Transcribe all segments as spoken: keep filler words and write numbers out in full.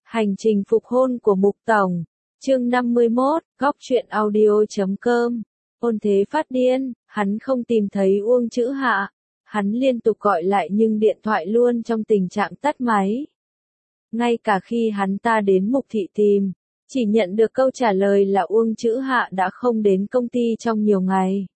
Hành trình phục hôn của Mục Tổng. Chương năm mươi mốt, góc truyện audio chấm com. Ôn Thế phát điên, hắn không tìm thấy Uông Chữ Hạ. Hắn liên tục gọi lại nhưng điện thoại luôn trong tình trạng tắt máy. Ngay cả khi hắn ta đến Mục Thị tìm, chỉ nhận được câu trả lời là Uông Chữ Hạ đã không đến công ty trong nhiều ngày.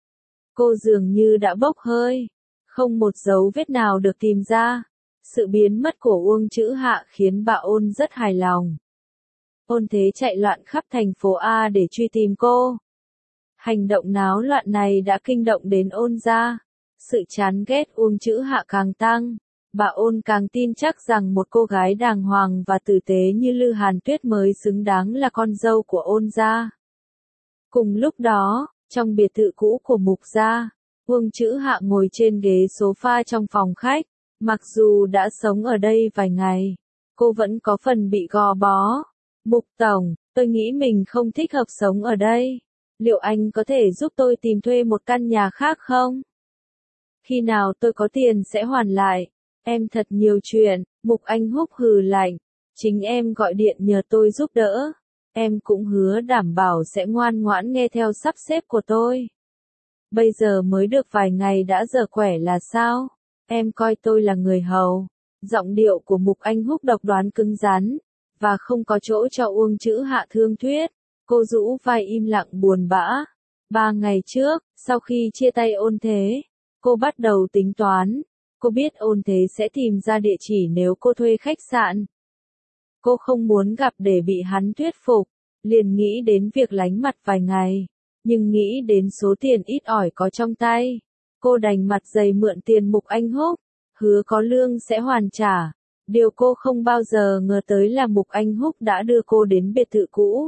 Cô dường như đã bốc hơi, không một dấu vết nào được tìm ra. Sự biến mất của Uông Chữ Hạ khiến bà Ôn rất hài lòng. Ôn Thế chạy loạn khắp thành phố A để truy tìm cô. Hành động náo loạn này đã kinh động đến Ôn gia. Sự chán ghét Uông Chữ Hạ càng tăng. Bà Ôn càng tin chắc rằng một cô gái đàng hoàng và tử tế như Lư Hàn Tuyết mới xứng đáng là con dâu của Ôn gia. Cùng lúc đó, trong biệt thự cũ của Mục gia, Uông Chữ Hạ ngồi trên ghế sofa trong phòng khách. Mặc dù đã sống ở đây vài ngày, cô vẫn có phần bị gò bó. Mục Tổng, tôi nghĩ mình không thích hợp sống ở đây. Liệu anh có thể giúp tôi tìm thuê một căn nhà khác không? Khi nào tôi có tiền sẽ hoàn lại. Em thật nhiều chuyện. Mục Anh Húc hừ lạnh. Chính em gọi điện nhờ tôi giúp đỡ. Em cũng hứa đảm bảo sẽ ngoan ngoãn nghe theo sắp xếp của tôi. Bây giờ mới được vài ngày đã dở quẻ là sao? Em coi tôi là người hầu. Giọng điệu của Mục Anh Húc độc đoán cứng rắn, và không có chỗ cho Uông Chữ Hạ thương thuyết. Cô rũ vai im lặng buồn bã. Ba ngày trước, sau khi chia tay Ôn Thế, cô bắt đầu tính toán. Cô biết Ôn Thế sẽ tìm ra địa chỉ nếu cô thuê khách sạn. Cô không muốn gặp để bị hắn thuyết phục, liền nghĩ đến việc lánh mặt vài ngày. Nhưng nghĩ đến số tiền ít ỏi có trong tay, cô đành mặt dày mượn tiền Mục Anh Húc, hứa có lương sẽ hoàn trả. Điều cô không bao giờ ngờ tới là Mục Anh Húc đã đưa cô đến biệt thự cũ.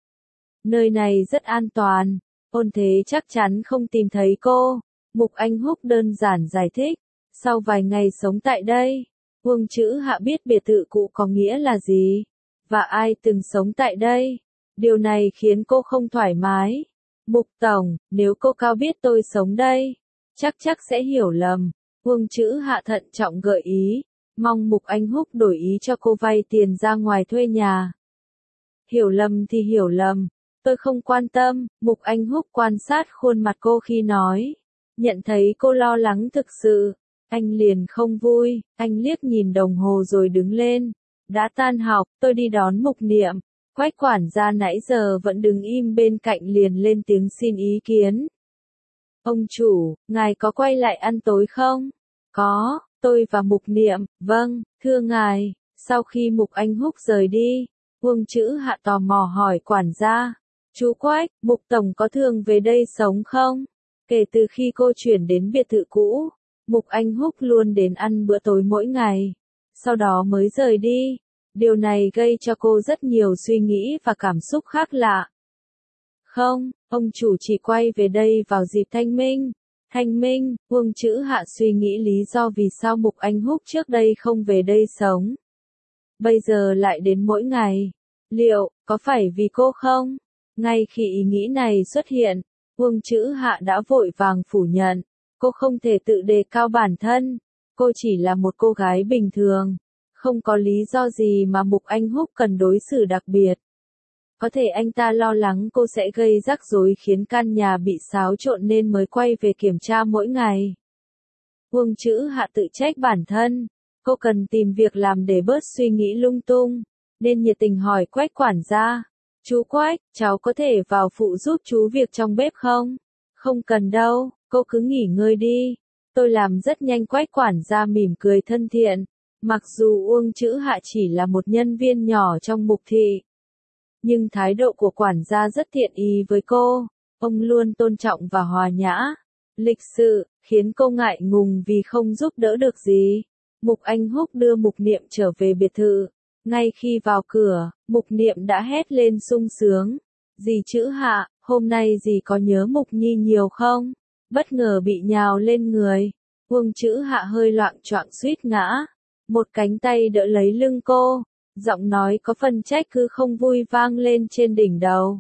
Nơi này rất an toàn, Ôn Thế chắc chắn không tìm thấy cô. Mục Anh Húc đơn giản giải thích. Sau vài ngày sống tại đây, Uông Chữ Hạ biết biệt thự cũ có nghĩa là gì, và ai từng sống tại đây. Điều này khiến cô không thoải mái. Mục Tổng, nếu cô cao biết tôi sống đây, chắc chắc sẽ hiểu lầm. Uông Chữ Hạ thận trọng gợi ý, mong Mục Anh Húc đổi ý cho cô vay tiền ra ngoài thuê nhà. Hiểu lầm thì hiểu lầm, tôi không quan tâm. Mục Anh Húc quan sát khuôn mặt cô khi nói, nhận thấy cô lo lắng thực sự, anh liền không vui. Anh liếc nhìn đồng hồ rồi đứng lên. Đã tan học, tôi đi đón Mục Niệm. Quách quản gia nãy giờ vẫn đứng im bên cạnh liền lên tiếng xin ý kiến. Ông chủ, ngài có quay lại ăn tối không? Có, tôi và Mục Niệm. Vâng, thưa ngài. Sau khi Mục Anh Húc rời đi, Uông Chữ Hạ tò mò hỏi quản gia. Chú Quách, Mục Tổng có thường về đây sống không? Kể từ khi cô chuyển đến biệt thự cũ, Mục Anh Húc luôn đến ăn bữa tối mỗi ngày, sau đó mới rời đi. Điều này gây cho cô rất nhiều suy nghĩ và cảm xúc khác lạ. Không, ông chủ chỉ quay về đây vào dịp Thanh Minh. Thanh Minh, Uông Chữ Hạ suy nghĩ lý do vì sao Mục Anh Húc trước đây không về đây sống. Bây giờ lại đến mỗi ngày. Liệu, có phải vì cô không? Ngay khi ý nghĩ này xuất hiện, Uông Chữ Hạ đã vội vàng phủ nhận. Cô không thể tự đề cao bản thân. Cô chỉ là một cô gái bình thường. Không có lý do gì mà Mục Anh Húc cần đối xử đặc biệt. Có thể anh ta lo lắng cô sẽ gây rắc rối khiến căn nhà bị xáo trộn nên mới quay về kiểm tra mỗi ngày. Uông Chữ Hạ tự trách bản thân. Cô cần tìm việc làm để bớt suy nghĩ lung tung, nên nhiệt tình hỏi Quách quản gia. Chú Quách, cháu có thể vào phụ giúp chú việc trong bếp không? Không cần đâu, cô cứ nghỉ ngơi đi. Tôi làm rất nhanh. Quách quản gia mỉm cười thân thiện. Mặc dù Uông Chữ Hạ chỉ là một nhân viên nhỏ trong Mục Thị, nhưng thái độ của quản gia rất thiện ý với cô. Ông luôn tôn trọng và hòa nhã, lịch sự, khiến cô ngại ngùng vì không giúp đỡ được gì. Mục Anh Húc đưa Mục Niệm trở về biệt thự. Ngay khi vào cửa, Mục Niệm đã hét lên sung sướng. Dì Chữ Hạ, hôm nay dì có nhớ Mục Nhi nhiều không? Bất ngờ bị nhào lên người. Uông Chữ Hạ hơi loạng choạng suýt ngã. Một cánh tay đỡ lấy lưng cô. Giọng nói có phần trách cứ không vui vang lên trên đỉnh đầu.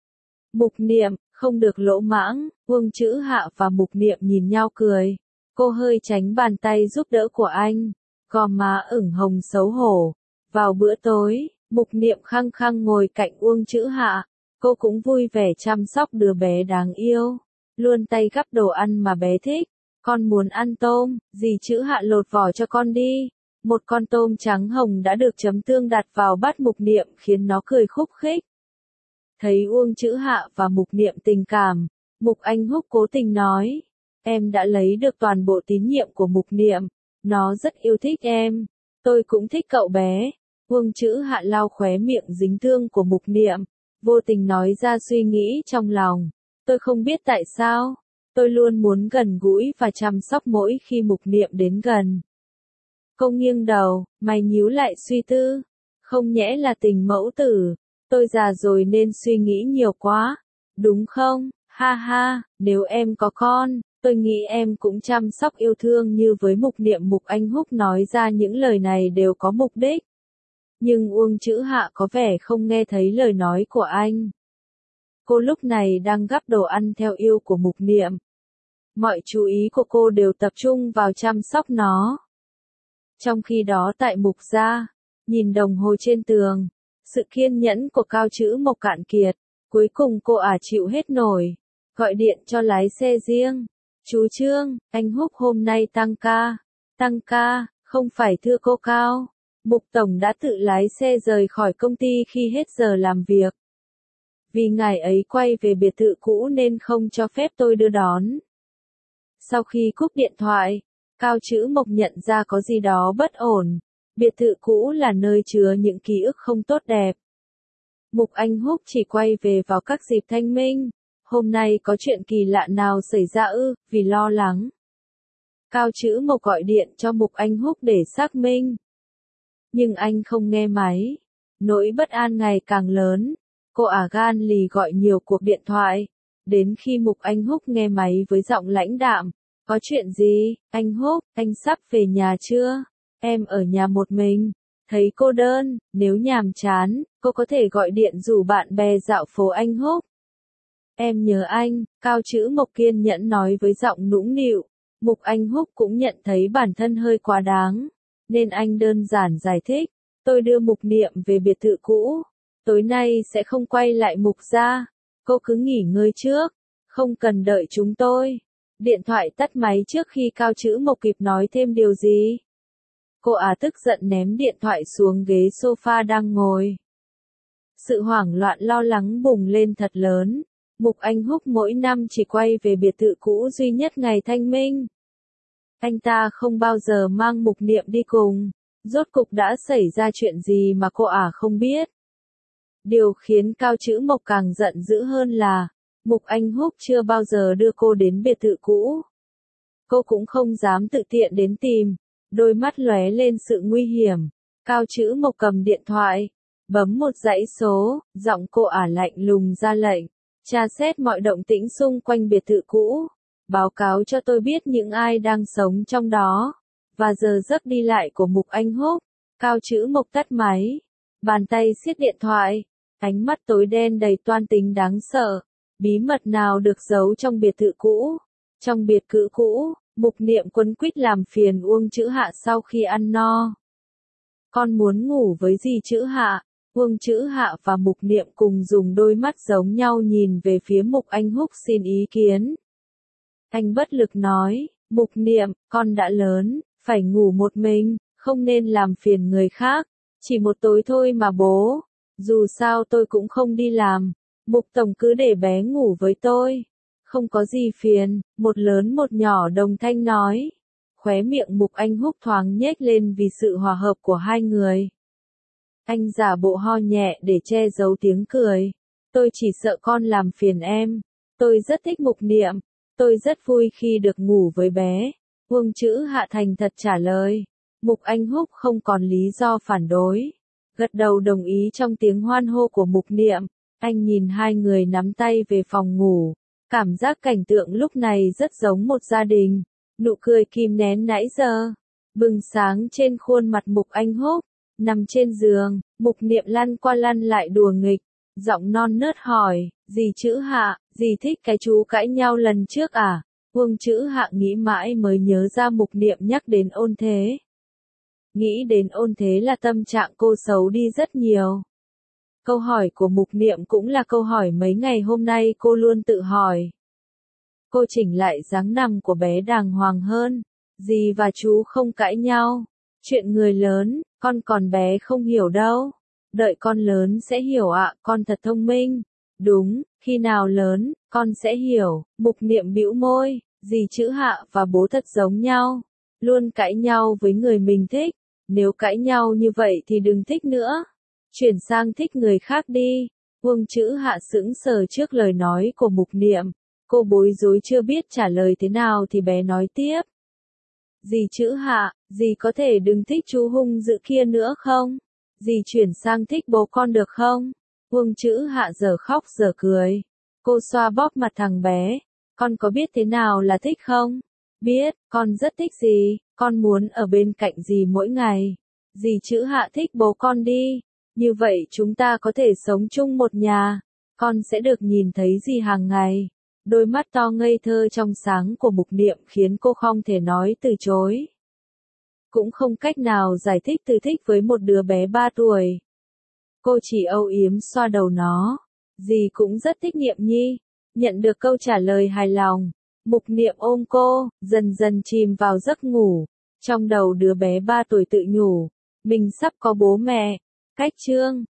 Mục Niệm, không được lỗ mãng. Uông Chữ Hạ và Mục Niệm nhìn nhau cười. Cô hơi tránh bàn tay giúp đỡ của anh. Gò má ửng hồng xấu hổ. Vào bữa tối, Mục Niệm khăng khăng ngồi cạnh Uông Chữ Hạ, cô cũng vui vẻ chăm sóc đứa bé đáng yêu, luôn tay gắp đồ ăn mà bé thích. Con muốn ăn tôm, dì Chữ Hạ lột vỏ cho con đi. Một con tôm trắng hồng đã được chấm tương đặt vào bát Mục Niệm khiến nó cười khúc khích. Thấy Uông Chữ Hạ và Mục Niệm tình cảm, Mục Anh Húc cố tình nói, em đã lấy được toàn bộ tín nhiệm của Mục Niệm, nó rất yêu thích em, tôi cũng thích cậu bé. Uông Chữ Hạ lau khóe miệng dính thương của Mục Niệm, vô tình nói ra suy nghĩ trong lòng, tôi không biết tại sao, tôi luôn muốn gần gũi và chăm sóc mỗi khi Mục Niệm đến gần. Cô nghiêng đầu, mày nhíu lại suy tư, không nhẽ là tình mẫu tử, tôi già rồi nên suy nghĩ nhiều quá, đúng không? Ha ha, nếu em có con, tôi nghĩ em cũng chăm sóc yêu thương như với Mục Niệm. Mục Anh Húc nói ra những lời này đều có mục đích. Nhưng Uông Chữ Hạ có vẻ không nghe thấy lời nói của anh. Cô lúc này đang gắp đồ ăn theo yêu của Mục Niệm. Mọi chú ý của cô đều tập trung vào chăm sóc nó. Trong khi đó tại Mục gia, nhìn đồng hồ trên tường, sự kiên nhẫn của Cao Chữ Mộc cạn kiệt, cuối cùng cô ả chịu hết nổi, gọi điện cho lái xe riêng. Chú Trương, anh Húc hôm nay tăng ca. Tăng ca, không phải thưa cô Cao. Mục Tổng đã tự lái xe rời khỏi công ty khi hết giờ làm việc. Vì ngài ấy quay về biệt thự cũ nên không cho phép tôi đưa đón. Sau khi cúp điện thoại, Cao Chữ Mộc nhận ra có gì đó bất ổn. Biệt thự cũ là nơi chứa những ký ức không tốt đẹp. Mục Anh Húc chỉ quay về vào các dịp thanh minh. Hôm nay có chuyện kỳ lạ nào xảy ra ư? Vì lo lắng, Cao Chữ Mộc gọi điện cho Mục Anh Húc để xác minh. Nhưng anh không nghe máy. Nỗi bất an ngày càng lớn. Cô ả gan lì gọi nhiều cuộc điện thoại. Đến khi Mục Anh Húc nghe máy với giọng lãnh đạm. Có chuyện gì, anh Húc, anh sắp về nhà chưa? Em ở nhà một mình. Thấy cô đơn, nếu nhàm chán, cô có thể gọi điện rủ bạn bè dạo phố anh Húc. Em nhớ anh, Cao Chữ Mộc kiên nhẫn nói với giọng nũng nịu. Mục Anh Húc cũng nhận thấy bản thân hơi quá đáng, nên anh đơn giản giải thích. Tôi đưa Mục Niệm về biệt thự cũ. Tối nay sẽ không quay lại Mục gia. Cô cứ nghỉ ngơi trước. Không cần đợi chúng tôi. Điện thoại tắt máy trước khi Cao Chữ Mộc kịp nói thêm điều gì. Cô ả tức giận ném điện thoại xuống ghế sofa đang ngồi. Sự hoảng loạn lo lắng bùng lên thật lớn. Mục Anh Húc mỗi năm chỉ quay về biệt thự cũ duy nhất ngày thanh minh. Anh ta không bao giờ mang Mục Niệm đi cùng. Rốt cục đã xảy ra chuyện gì mà cô ả không biết. Điều khiến Cao Chữ Mộc càng giận dữ hơn là, Mục Anh Húc chưa bao giờ đưa cô đến biệt thự cũ. Cô cũng không dám tự tiện đến tìm. Đôi mắt lóe lên sự nguy hiểm. Cao Chữ Mộc cầm điện thoại, bấm một dãy số, giọng cô ả lạnh lùng ra lệnh. Tra xét mọi động tĩnh xung quanh biệt thự cũ. Báo cáo cho tôi biết những ai đang sống trong đó. Và giờ giấc đi lại của Mục Anh Húc. Cao Chữ Mộc tắt máy. Bàn tay siết điện thoại. Ánh mắt tối đen đầy toan tính đáng sợ. Bí mật nào được giấu trong biệt thự cũ? Trong biệt cự cũ, Mục Niệm quấn quýt làm phiền Uông Chữ Hạ sau khi ăn no. Con muốn ngủ với dì Chữ Hạ. Uông Chữ Hạ và Mục Niệm cùng dùng đôi mắt giống nhau nhìn về phía Mục Anh Húc xin ý kiến. Anh bất lực nói, Mục Niệm, con đã lớn, phải ngủ một mình, không nên làm phiền người khác. Chỉ một tối thôi mà bố. Dù sao tôi cũng không đi làm. Mục Tổng cứ để bé ngủ với tôi. Không có gì phiền, một lớn một nhỏ đồng thanh nói. Khóe miệng Mục Anh Húc thoáng nhếch lên vì sự hòa hợp của hai người. Anh giả bộ ho nhẹ để che giấu tiếng cười. Tôi chỉ sợ con làm phiền em. Tôi rất thích Mục Niệm. Tôi rất vui khi được ngủ với bé. Uông Chữ Hạ thành thật trả lời. Mục Anh Húc không còn lý do phản đối. Gật đầu đồng ý trong tiếng hoan hô của Mục Niệm. Anh nhìn hai người nắm tay về phòng ngủ. Cảm giác cảnh tượng lúc này rất giống một gia đình. Nụ cười kìm nén nãy giờ bừng sáng trên khuôn mặt Mục Anh Húc. Nằm trên giường, Mục Niệm lăn qua lăn lại đùa nghịch. Giọng non nớt hỏi, dì Chữ Hạ, dì thích cái chú cãi nhau lần trước à? Uông Chữ Hạ nghĩ mãi mới nhớ ra Mục Niệm nhắc đến ôn thế. Nghĩ đến Ôn Thế là tâm trạng cô xấu đi rất nhiều. Câu hỏi của Mục Niệm cũng là câu hỏi mấy ngày hôm nay cô luôn tự hỏi. Cô chỉnh lại dáng nằm của bé đàng hoàng hơn. Dì và chú không cãi nhau. Chuyện người lớn, con còn bé không hiểu đâu. Đợi con lớn sẽ hiểu ạ, con thật thông minh. Đúng, khi nào lớn, con sẽ hiểu. Mục Niệm bĩu môi, dì chữ Hạ và bố thật giống nhau. Luôn cãi nhau với người mình thích. Nếu cãi nhau như vậy thì đừng thích nữa. Chuyển sang thích người khác đi. Uông chữ Hạ sững sờ trước lời nói của Mục Niệm. Cô bối rối chưa biết trả lời thế nào thì bé nói tiếp. Dì chữ Hạ, dì có thể đừng thích chú hung dữ kia nữa không? Dì chuyển sang thích bố con được không? Uông chữ Hạ giờ khóc giờ cười. Cô xoa bóp mặt thằng bé. Con có biết thế nào là thích không? Biết, con rất thích dì, con muốn ở bên cạnh dì mỗi ngày. Dì chữ Hạ thích bố con đi. Như vậy chúng ta có thể sống chung một nhà. Con sẽ được nhìn thấy dì hàng ngày. Đôi mắt to ngây thơ trong sáng của Mục Niệm khiến cô không thể nói từ chối. Cũng không cách nào giải thích từ thích với một đứa bé ba tuổi. Cô chỉ âu yếm xoa đầu nó. Dì cũng rất thích Niệm Nhi. Nhận được câu trả lời hài lòng. Mục Niệm ôm cô, dần dần chìm vào giấc ngủ. Trong đầu đứa bé ba tuổi tự nhủ. Mình sắp có bố mẹ. Cách chương